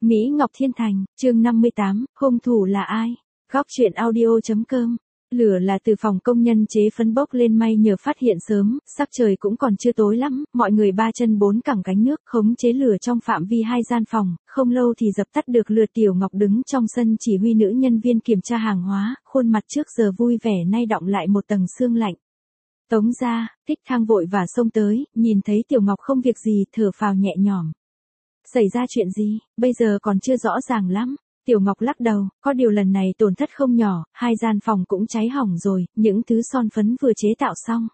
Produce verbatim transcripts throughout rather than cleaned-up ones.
Mỹ Ngọc Thiên Thành, chương năm mươi tám, hung thủ là ai? Góc truyện audio.com. Lửa là từ phòng công nhân chế phấn bốc lên may nhờ phát hiện sớm, sắc trời cũng còn chưa tối lắm, mọi người ba chân bốn cẳng gánh nước khống chế lửa trong phạm vi hai gian phòng, không lâu thì dập tắt được lửa. Tiểu Ngọc đứng trong sân chỉ huy nữ nhân viên kiểm tra hàng hóa, khuôn mặt trước giờ vui vẻ nay đọng lại một tầng sương lạnh. Tống gia, Thích Thang vội và xông tới, nhìn thấy Tiểu Ngọc không việc gì, thở phào nhẹ nhõm. Xảy ra chuyện gì, bây giờ còn chưa rõ ràng lắm. Tiểu Ngọc lắc đầu, có điều lần này tổn thất không nhỏ, hai gian phòng cũng cháy hỏng rồi, những thứ son phấn vừa chế tạo xong.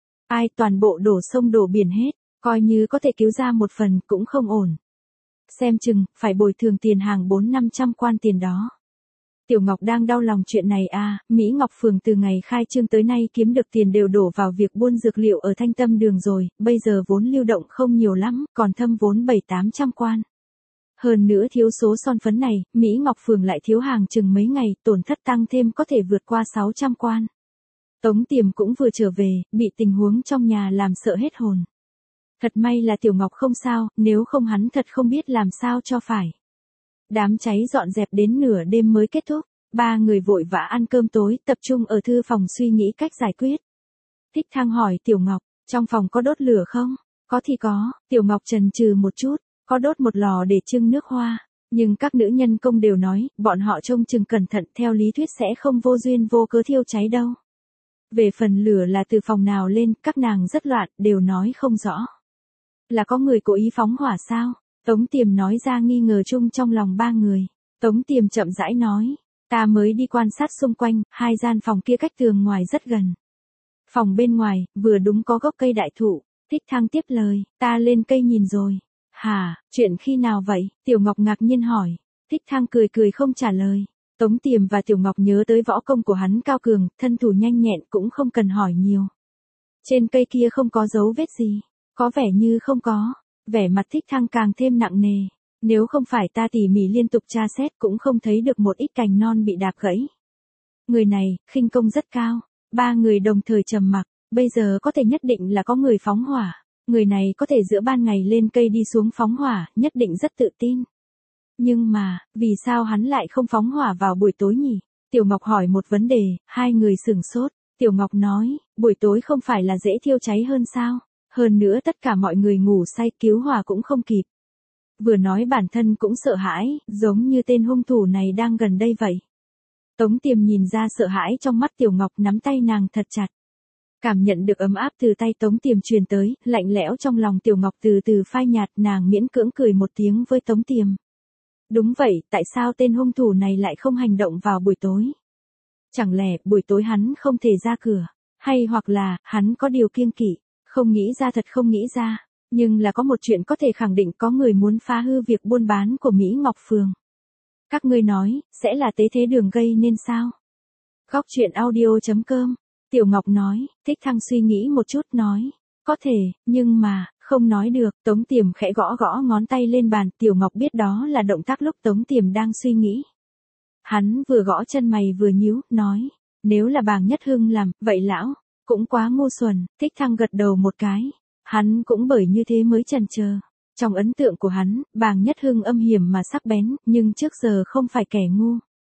Ai toàn bộ đổ sông đổ biển hết, coi như có thể cứu ra một phần cũng không ổn. Xem chừng, phải bồi thường tiền hàng bốn năm trăm quan tiền đó. Tiểu Ngọc đang đau lòng chuyện này à, Mỹ Ngọc Phường từ ngày khai trương tới nay kiếm được tiền đều đổ vào việc buôn dược liệu ở Thanh Tâm Đường rồi, bây giờ vốn lưu động không nhiều lắm, còn thâm vốn bảy tám trăm quan. Hơn nữa thiếu số son phấn này, Mỹ Ngọc Phường lại thiếu hàng chừng mấy ngày, tổn thất tăng thêm có thể vượt qua sáu trăm quan. Tống Tiềm cũng vừa trở về, bị tình huống trong nhà làm sợ hết hồn. Thật may là Tiểu Ngọc không sao, nếu không hắn thật không biết làm sao cho phải. Đám cháy dọn dẹp đến nửa đêm mới kết thúc, ba người vội vã ăn cơm tối, tập trung ở thư phòng suy nghĩ cách giải quyết. Thích Thang hỏi Tiểu Ngọc, trong phòng có đốt lửa không? Có thì có, Tiểu Ngọc chần chừ một chút, có đốt một lò để trưng nước hoa, nhưng các nữ nhân công đều nói, bọn họ trông chừng cẩn thận, theo lý thuyết sẽ không vô duyên vô cớ thiêu cháy đâu. Về phần lửa là từ phòng nào lên, các nàng rất loạn, đều nói không rõ. Là có người cố ý phóng hỏa sao? Tống Tiềm nói ra nghi ngờ chung trong lòng ba người. Tống Tiềm chậm rãi nói, ta mới đi quan sát xung quanh, hai gian phòng kia cách tường ngoài rất gần. Phòng bên ngoài, vừa đúng có gốc cây đại thụ. Thích Thang tiếp lời, ta lên cây nhìn rồi. Hả, chuyện khi nào vậy? Tiểu Ngọc ngạc nhiên hỏi. Thích Thang cười cười không trả lời. Tống Tiềm và Tiểu Ngọc nhớ tới võ công của hắn cao cường, thân thủ nhanh nhẹn cũng không cần hỏi nhiều. Trên cây kia không có dấu vết gì. Có vẻ như không có. Vẻ mặt Thích Thang càng thêm nặng nề. Nếu không phải ta tỉ mỉ liên tục tra xét cũng không thấy được một ít cành non bị đạp gãy. Người này, khinh công rất cao. Ba người đồng thời trầm mặc. Bây giờ có thể nhất định là có người phóng hỏa. Người này có thể giữa ban ngày lên cây đi xuống phóng hỏa, nhất định rất tự tin. Nhưng mà, vì sao hắn lại không phóng hỏa vào buổi tối nhỉ? Tiểu Ngọc hỏi một vấn đề, hai người sửng sốt. Tiểu Ngọc nói, buổi tối không phải là dễ thiêu cháy hơn sao? Hơn nữa tất cả mọi người ngủ say, cứu hỏa cũng không kịp. Vừa nói bản thân cũng sợ hãi, giống như tên hung thủ này đang gần đây vậy. Tống Tiềm nhìn ra sợ hãi trong mắt Tiểu Ngọc, nắm tay nàng thật chặt. Cảm nhận được ấm áp từ tay Tống Tiềm truyền tới, lạnh lẽo trong lòng Tiểu Ngọc từ từ phai nhạt, nàng miễn cưỡng cười một tiếng với Tống Tiềm. Đúng vậy, tại sao tên hung thủ này lại không hành động vào buổi tối? Chẳng lẽ buổi tối hắn không thể ra cửa? Hay hoặc là, hắn có điều kiêng kỵ? Không nghĩ ra, thật không nghĩ ra. Nhưng là có một chuyện có thể khẳng định, có người muốn phá hư việc buôn bán của Mỹ Ngọc Phường. Các ngươi nói, sẽ là Tế Thế Đường gây nên sao? Góc truyện audio.com. Tiểu Ngọc nói, Thích Thang suy nghĩ một chút nói, có thể, nhưng mà, không nói được. Tống Tiềm khẽ gõ gõ ngón tay lên bàn, Tiểu Ngọc biết đó là động tác lúc Tống Tiềm đang suy nghĩ. Hắn vừa gõ chân mày vừa nhíu, nói, nếu là Bàng Nhất Hưng làm, vậy lão, cũng quá ngu xuẩn. Thích Thang gật đầu một cái, hắn cũng bởi như thế mới chần chờ. Trong ấn tượng của hắn, Bàng Nhất Hưng âm hiểm mà sắc bén, nhưng trước giờ không phải kẻ ngu.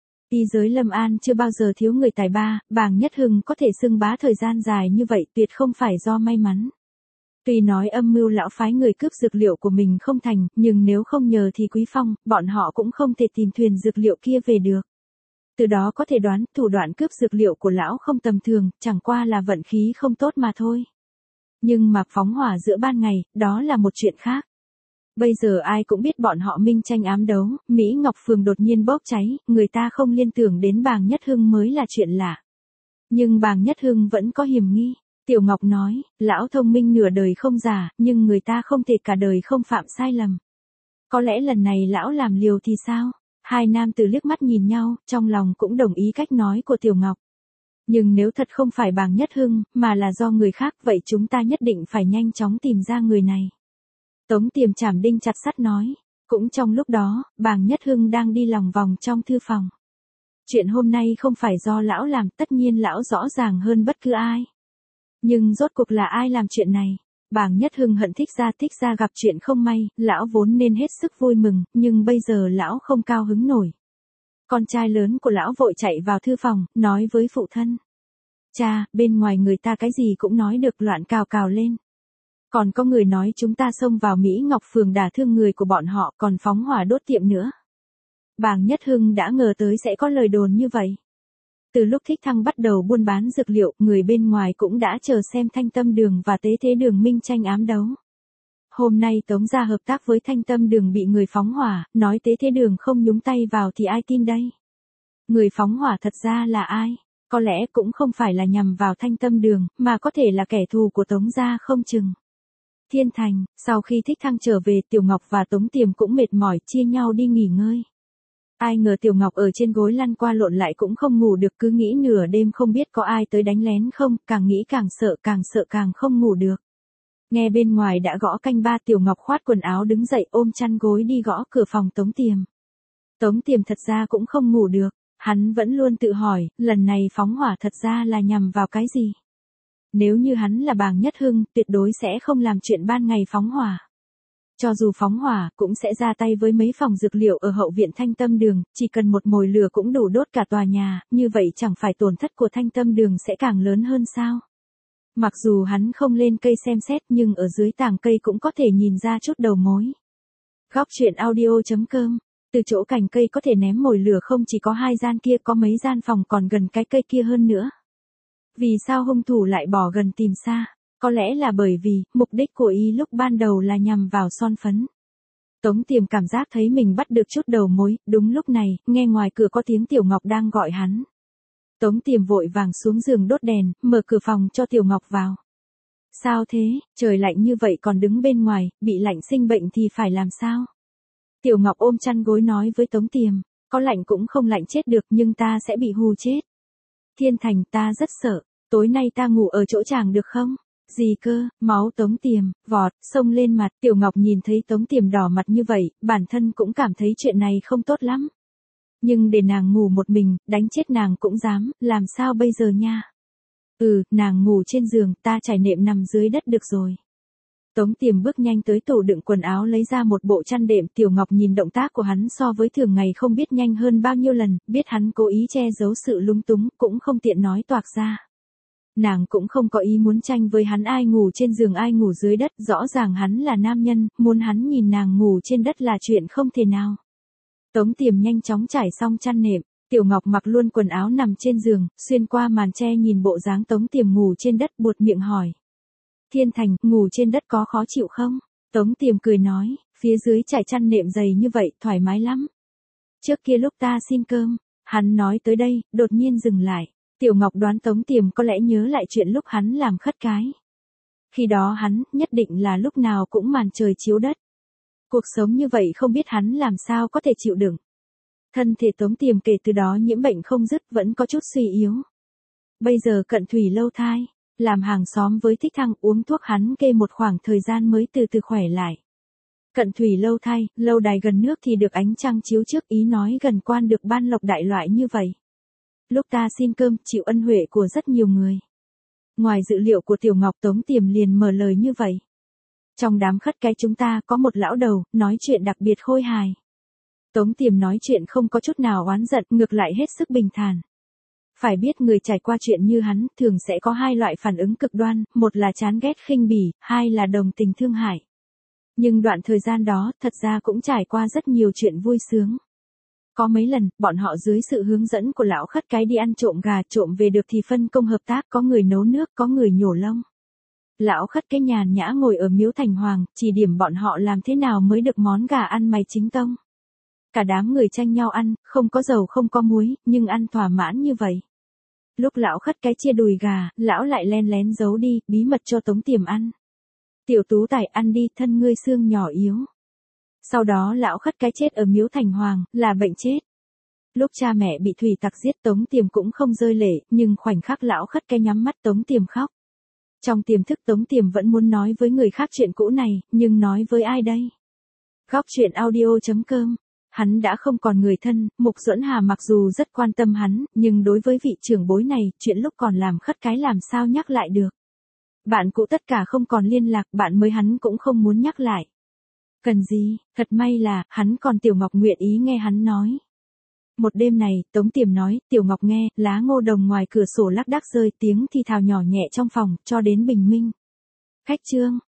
Y giới Lâm An chưa bao giờ thiếu người tài ba, Bàng Nhất Hưng có thể xưng bá thời gian dài như vậy tuyệt không phải do may mắn. Tuy nói âm mưu lão phái người cướp dược liệu của mình không thành, nhưng nếu không nhờ thì Quý Phong, bọn họ cũng không thể tìm thuyền dược liệu kia về được. Từ đó có thể đoán, thủ đoạn cướp dược liệu của lão không tầm thường, chẳng qua là vận khí không tốt mà thôi. Nhưng mà phóng hỏa giữa ban ngày, đó là một chuyện khác. Bây giờ ai cũng biết bọn họ minh tranh ám đấu, Mỹ Ngọc Phường đột nhiên bốc cháy, người ta không liên tưởng đến Bàng Nhất Hưng mới là chuyện lạ. Nhưng Bàng Nhất Hưng vẫn có hiểm nghi. Tiểu Ngọc nói, lão thông minh nửa đời không giả, nhưng người ta không thể cả đời không phạm sai lầm. Có lẽ lần này lão làm liều thì sao? Hai nam tử liếc mắt nhìn nhau, trong lòng cũng đồng ý cách nói của Tiểu Ngọc. Nhưng nếu thật không phải Bàng Nhất Hưng, mà là do người khác, vậy chúng ta nhất định phải nhanh chóng tìm ra người này. Tống Tiềm chảm đinh chặt sắt nói. Cũng trong lúc đó, Bàng Nhất Hưng đang đi lòng vòng trong thư phòng. Chuyện hôm nay không phải do lão làm, tất nhiên lão rõ ràng hơn bất cứ ai. Nhưng rốt cuộc là ai làm chuyện này? Bàng Nhất Hưng hận Thích Gia, Thích Gia gặp chuyện không may, lão vốn nên hết sức vui mừng, nhưng bây giờ lão không cao hứng nổi. Con trai lớn của lão vội chạy vào thư phòng, nói với phụ thân. Cha, bên ngoài người ta cái gì cũng nói được, loạn cào cào lên. Còn có người nói chúng ta xông vào Mỹ Ngọc Phường đả thương người của bọn họ, còn phóng hỏa đốt tiệm nữa. Bàng Nhất Hưng đã ngờ tới sẽ có lời đồn như vậy. Từ lúc Thích Thăng bắt đầu buôn bán dược liệu, người bên ngoài cũng đã chờ xem Thanh Tâm Đường và Tế Thế Đường minh tranh ám đấu. Hôm nay Tống gia hợp tác với Thanh Tâm Đường bị người phóng hỏa, nói Tế Thế Đường không nhúng tay vào thì ai tin đây? Người phóng hỏa thật ra là ai? Có lẽ cũng không phải là nhằm vào Thanh Tâm Đường, mà có thể là kẻ thù của Tống gia không chừng. Thiên Thành, sau khi Thích Thăng trở về, Tiểu Ngọc và Tống Tiềm cũng mệt mỏi, chia nhau đi nghỉ ngơi. Ai ngờ Tiểu Ngọc ở trên gối lăn qua lộn lại cũng không ngủ được, cứ nghĩ nửa đêm không biết có ai tới đánh lén không, càng nghĩ càng sợ, càng sợ càng không ngủ được. Nghe bên ngoài đã gõ canh ba, Tiểu Ngọc khoát quần áo đứng dậy ôm chăn gối đi gõ cửa phòng Tống Tiềm. Tống Tiềm thật ra cũng không ngủ được, hắn vẫn luôn tự hỏi, lần này phóng hỏa thật ra là nhằm vào cái gì? Nếu như hắn là Bàng Nhất Hưng, tuyệt đối sẽ không làm chuyện ban ngày phóng hỏa. Cho dù phóng hỏa, cũng sẽ ra tay với mấy phòng dược liệu ở hậu viện Thanh Tâm Đường, chỉ cần một mồi lửa cũng đủ đốt cả tòa nhà, như vậy chẳng phải tổn thất của Thanh Tâm Đường sẽ càng lớn hơn sao? Mặc dù hắn không lên cây xem xét nhưng ở dưới tàng cây cũng có thể nhìn ra chút đầu mối. Góc truyện audio chấm com. Từ chỗ cành cây có thể ném mồi lửa không chỉ có hai gian kia, có mấy gian phòng còn gần cái cây kia hơn nữa. Vì sao hung thủ lại bỏ gần tìm xa? Có lẽ là bởi vì, mục đích của y lúc ban đầu là nhằm vào son phấn. Tống Tiềm cảm giác thấy mình bắt được chút đầu mối, đúng lúc này, nghe ngoài cửa có tiếng Tiểu Ngọc đang gọi hắn. Tống Tiềm vội vàng xuống giường đốt đèn, mở cửa phòng cho Tiểu Ngọc vào. Sao thế, trời lạnh như vậy còn đứng bên ngoài, bị lạnh sinh bệnh thì phải làm sao? Tiểu Ngọc ôm chăn gối nói với Tống Tiềm, có lạnh cũng không lạnh chết được nhưng ta sẽ bị hù chết. Thiên Thành, ta rất sợ, tối nay ta ngủ ở chỗ chàng được không? Gì cơ, máu Tống Tiềm, vọt, xông lên mặt, Tiểu Ngọc nhìn thấy Tống Tiềm đỏ mặt như vậy, bản thân cũng cảm thấy chuyện này không tốt lắm. Nhưng để nàng ngủ một mình, đánh chết nàng cũng dám, làm sao bây giờ nha? Ừ, nàng ngủ trên giường, ta trải nệm nằm dưới đất được rồi. Tống Tiềm bước nhanh tới tủ đựng quần áo lấy ra một bộ chăn đệm, Tiểu Ngọc nhìn động tác của hắn so với thường ngày không biết nhanh hơn bao nhiêu lần, biết hắn cố ý che giấu sự lúng túng, cũng không tiện nói toạc ra. Nàng cũng không có ý muốn tranh với hắn ai ngủ trên giường ai ngủ dưới đất, rõ ràng hắn là nam nhân, muốn hắn nhìn nàng ngủ trên đất là chuyện không thể nào. Tống Tiềm nhanh chóng trải xong chăn nệm, Tiểu Ngọc mặc luôn quần áo nằm trên giường, xuyên qua màn che nhìn bộ dáng Tống Tiềm ngủ trên đất, buột miệng hỏi. Thiên Thành, ngủ trên đất có khó chịu không? Tống Tiềm cười nói, phía dưới trải chăn nệm dày như vậy, thoải mái lắm. Trước kia lúc ta xin cơm, hắn nói tới đây, đột nhiên dừng lại. Tiểu Ngọc đoán Tống Tiềm có lẽ nhớ lại chuyện lúc hắn làm khất cái. Khi đó hắn, nhất định là lúc nào cũng màn trời chiếu đất. Cuộc sống như vậy không biết hắn làm sao có thể chịu đựng. Thân thể Tống Tiềm kể từ đó nhiễm bệnh không dứt, vẫn có chút suy yếu. Bây giờ cận thủy lâu thai, làm hàng xóm với Thích Thăng, uống thuốc hắn kê một khoảng thời gian mới từ từ khỏe lại. Cận thủy lâu thai, lâu đài gần nước thì được ánh trăng chiếu trước, ý nói gần quan được ban lộc đại loại như vậy. Lúc ta xin cơm, chịu ân huệ của rất nhiều người. Ngoài dự liệu của Tiểu Ngọc, Tống Tiềm liền mở lời như vậy. Trong đám khất cái chúng ta có một lão đầu, nói chuyện đặc biệt khôi hài. Tống Tiềm nói chuyện không có chút nào oán giận, ngược lại hết sức bình thản. Phải biết người trải qua chuyện như hắn, thường sẽ có hai loại phản ứng cực đoan, một là chán ghét khinh bỉ, hai là đồng tình thương hại. Nhưng đoạn thời gian đó, thật ra cũng trải qua rất nhiều chuyện vui sướng. Có mấy lần, bọn họ dưới sự hướng dẫn của lão khất cái đi ăn trộm gà, trộm về được thì phân công hợp tác, có người nấu nước, có người nhổ lông. Lão khất cái nhàn nhã ngồi ở miếu thành hoàng, chỉ điểm bọn họ làm thế nào mới được món gà ăn mày chính tông. Cả đám người tranh nhau ăn, không có dầu không có muối, nhưng ăn thỏa mãn như vậy. Lúc lão khất cái chia đùi gà, lão lại len lén giấu đi, bí mật cho Tống Tiềm ăn. Tiểu Tú Tài, ăn đi, thân ngươi xương nhỏ yếu. Sau đó lão khất cái chết ở miếu thành hoàng, là bệnh chết. Lúc cha mẹ bị thủy tặc giết, Tống Tiềm cũng không rơi lệ, nhưng khoảnh khắc lão khất cái nhắm mắt, Tống Tiềm khóc. Trong tiềm thức Tống Tiềm vẫn muốn nói với người khác chuyện cũ này, nhưng nói với ai đây? Góc truyện audio chấm com. Hắn đã không còn người thân, Mục Duẫn Hà mặc dù rất quan tâm hắn, nhưng đối với vị trưởng bối này, chuyện lúc còn làm khất cái làm sao nhắc lại được. Bạn cũ tất cả không còn liên lạc, bạn mới hắn cũng không muốn nhắc lại. Cần gì, thật may là, hắn còn Tiểu Ngọc nguyện ý nghe hắn nói. Một đêm này, Tống Tiềm nói, Tiểu Ngọc nghe, lá ngô đồng ngoài cửa sổ lác đác rơi tiếng thì thào nhỏ nhẹ trong phòng, cho đến bình minh. Khách trương,